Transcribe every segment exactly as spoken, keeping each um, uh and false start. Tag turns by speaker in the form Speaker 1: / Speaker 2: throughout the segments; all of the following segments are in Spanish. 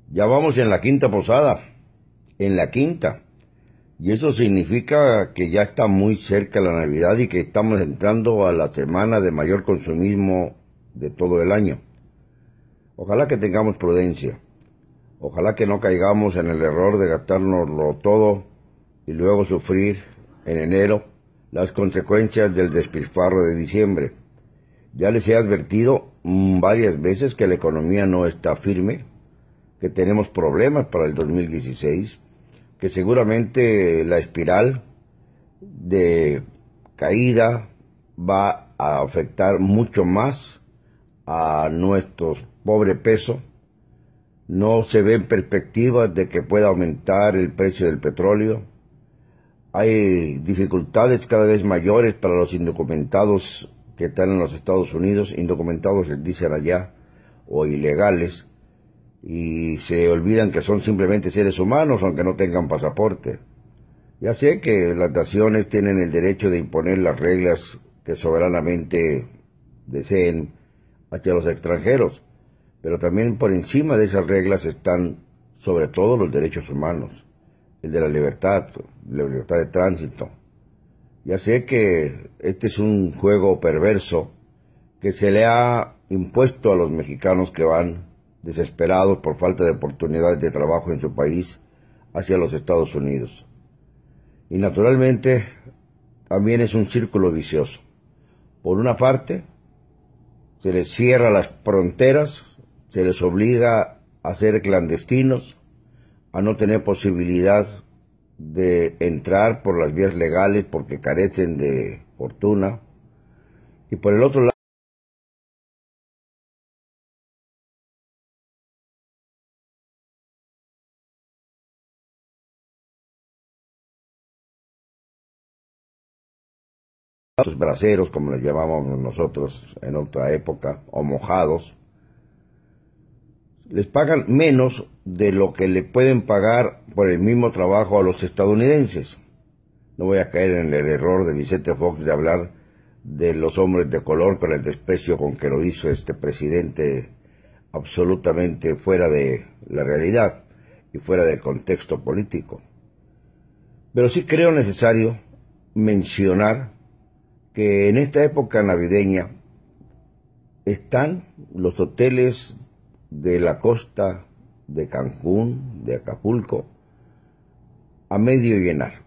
Speaker 1: Ya vamos en la quinta posada, en la quinta. Y eso significa que ya está muy cerca la Navidad y que estamos entrando a la semana de mayor consumismo de todo el año. Ojalá que tengamos prudencia. Ojalá que no caigamos en el error de gastárnoslo todo y luego sufrir en enero las consecuencias del despilfarro de diciembre. Ya les he advertido varias veces que la economía no está firme, que tenemos problemas para el dos mil dieciséis, que seguramente la espiral de caída va a afectar mucho más a nuestro pobre peso. No se ven perspectivas de que pueda aumentar el precio del petróleo. Hay dificultades cada vez mayores para los indocumentados que están en los Estados Unidos, indocumentados les dicen allá, o ilegales, y se olvidan que son simplemente seres humanos aunque no tengan pasaporte. Ya sé que las naciones tienen el derecho de imponer las reglas que soberanamente deseen hacia los extranjeros, pero también por encima de esas reglas están sobre todo los derechos humanos, el de la libertad, la libertad de tránsito. Ya sé que este es un juego perverso que se le ha impuesto a los mexicanos que van desesperados por falta de oportunidades de trabajo en su país hacia los Estados Unidos. Y naturalmente también es un círculo vicioso. Por una parte, se les cierra las fronteras, se les obliga a ser clandestinos, a no tener posibilidad de entrar por las vías legales porque carecen de fortuna. Y por el otro lado, los braceros, como les llamábamos nosotros en otra época, o mojados, les pagan menos de lo que le pueden pagar por el mismo trabajo a los estadounidenses. No voy a caer en el error de Vicente Fox de hablar de los hombres de color con el desprecio con que lo hizo este presidente absolutamente fuera de la realidad y fuera del contexto político. Pero sí creo necesario mencionar que en esta época navideña están los hoteles de la costa de Cancún, de Acapulco, a medio llenar.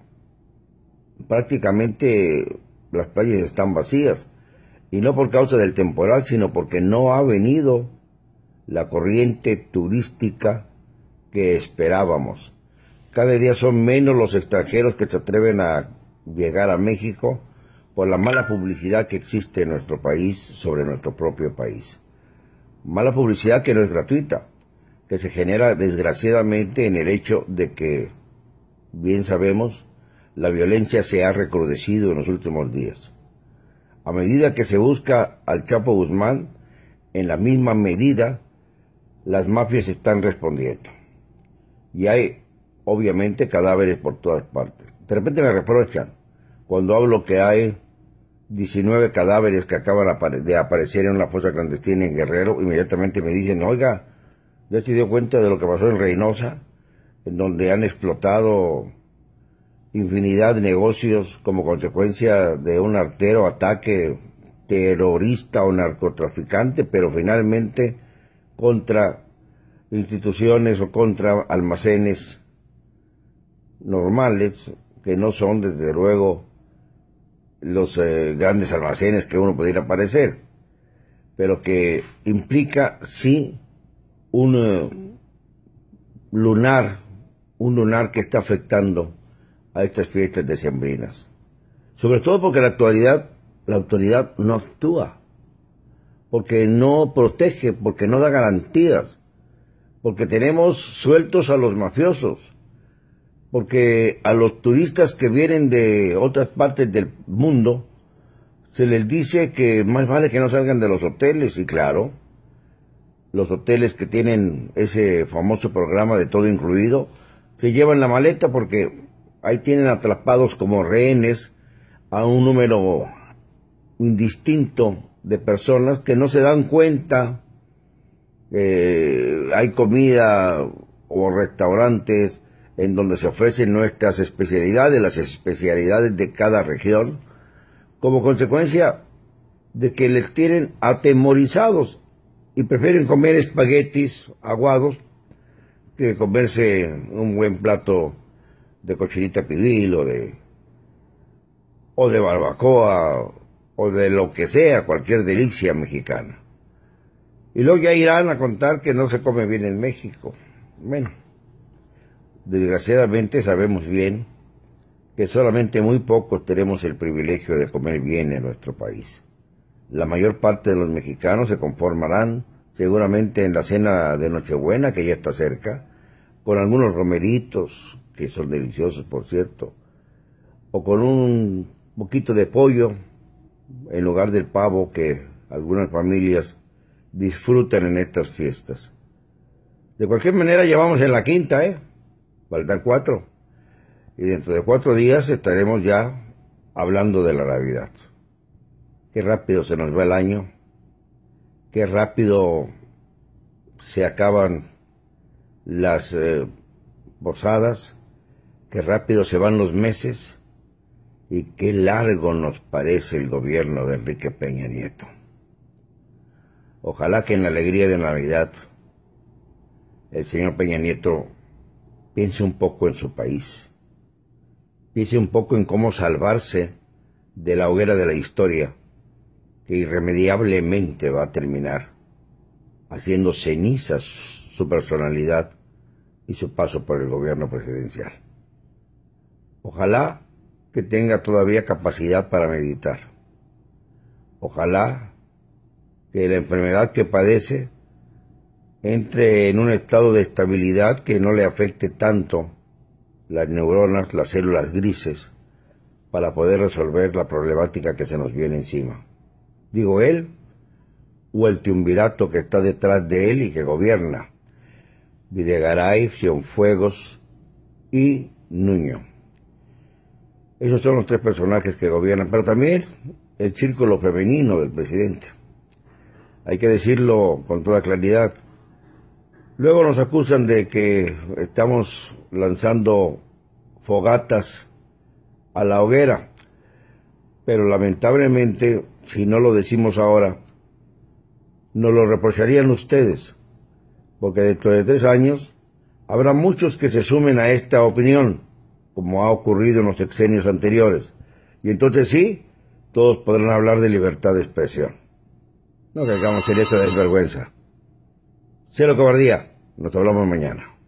Speaker 1: Prácticamente las playas están vacías, y no por causa del temporal, sino porque no ha venido la corriente turística que esperábamos. Cada día son menos los extranjeros que se atreven a llegar a México por la mala publicidad que existe en nuestro país sobre nuestro propio país. Mala publicidad que no es gratuita, que se genera desgraciadamente en el hecho de que, bien sabemos, la violencia se ha recrudecido en los últimos días. A medida que se busca al Chapo Guzmán, en la misma medida las mafias están respondiendo. Y hay, obviamente, cadáveres por todas partes. De repente me reprochan cuando hablo que hay diecinueve cadáveres que acaban de aparecer en una fosa clandestina en Guerrero. Inmediatamente me dicen, oiga, ¿ya se dio cuenta de lo que pasó en Reynosa? En donde han explotado infinidad de negocios como consecuencia de un artero ataque terrorista o narcotraficante, pero finalmente contra instituciones o contra almacenes normales, que no son desde luego los eh, grandes almacenes que uno pudiera parecer, pero que implica sí un uh, lunar, un lunar que está afectando a estas fiestas decembrinas. Sobre todo porque la actualidad, la autoridad no actúa, porque no protege, porque no da garantías, porque tenemos sueltos a los mafiosos, porque a los turistas que vienen de otras partes del mundo se les dice que más vale que no salgan de los hoteles, y claro, los hoteles que tienen ese famoso programa de todo incluido se llevan la maleta porque ahí tienen atrapados como rehenes a un número indistinto de personas que no se dan cuenta. Eh, hay comida o restaurantes en donde se ofrecen nuestras especialidades, las especialidades de cada región, como consecuencia de que les tienen atemorizados y prefieren comer espaguetis aguados que comerse un buen plato de cochinita pibil o de, o de barbacoa o de lo que sea, cualquier delicia mexicana. Y luego ya irán a contar que no se come bien en México. Bueno, desgraciadamente sabemos bien que solamente muy pocos tenemos el privilegio de comer bien en nuestro país. La mayor parte de los mexicanos se conformarán seguramente en la cena de Nochebuena, que ya está cerca, con algunos romeritos, que son deliciosos por cierto, o con un poquito de pollo en lugar del pavo que algunas familias disfrutan en estas fiestas. De cualquier manera, ya vamos en la quinta, ¿eh? Faltan cuatro. Y dentro de cuatro días estaremos ya hablando de la Navidad. Qué rápido se nos va el año. Qué rápido se acaban las eh, posadas. Qué rápido se van los meses. Y qué largo nos parece el gobierno de Enrique Peña Nieto. Ojalá que en la alegría de Navidad el señor Peña Nieto piense un poco en su país, piense un poco en cómo salvarse de la hoguera de la historia que irremediablemente va a terminar haciendo cenizas su personalidad y su paso por el gobierno presidencial. Ojalá que tenga todavía capacidad para meditar. Ojalá que la enfermedad que padece entre en un estado de estabilidad que no le afecte tanto las neuronas, las células grises, para poder resolver la problemática que se nos viene encima. Digo él, o el triunvirato que está detrás de él y que gobierna, Videgaray, Cienfuegos y Nuño. Esos son los tres personajes que gobiernan, pero también el círculo femenino del presidente. Hay que decirlo con toda claridad. Luego nos acusan de que estamos lanzando fogatas a la hoguera, pero lamentablemente, si no lo decimos ahora, nos lo reprocharían ustedes, porque dentro de tres años habrá muchos que se sumen a esta opinión, como ha ocurrido en los sexenios anteriores, y entonces sí, todos podrán hablar de libertad de expresión. No caigamos en esta desvergüenza. Cero cobardía. Nos hablamos mañana.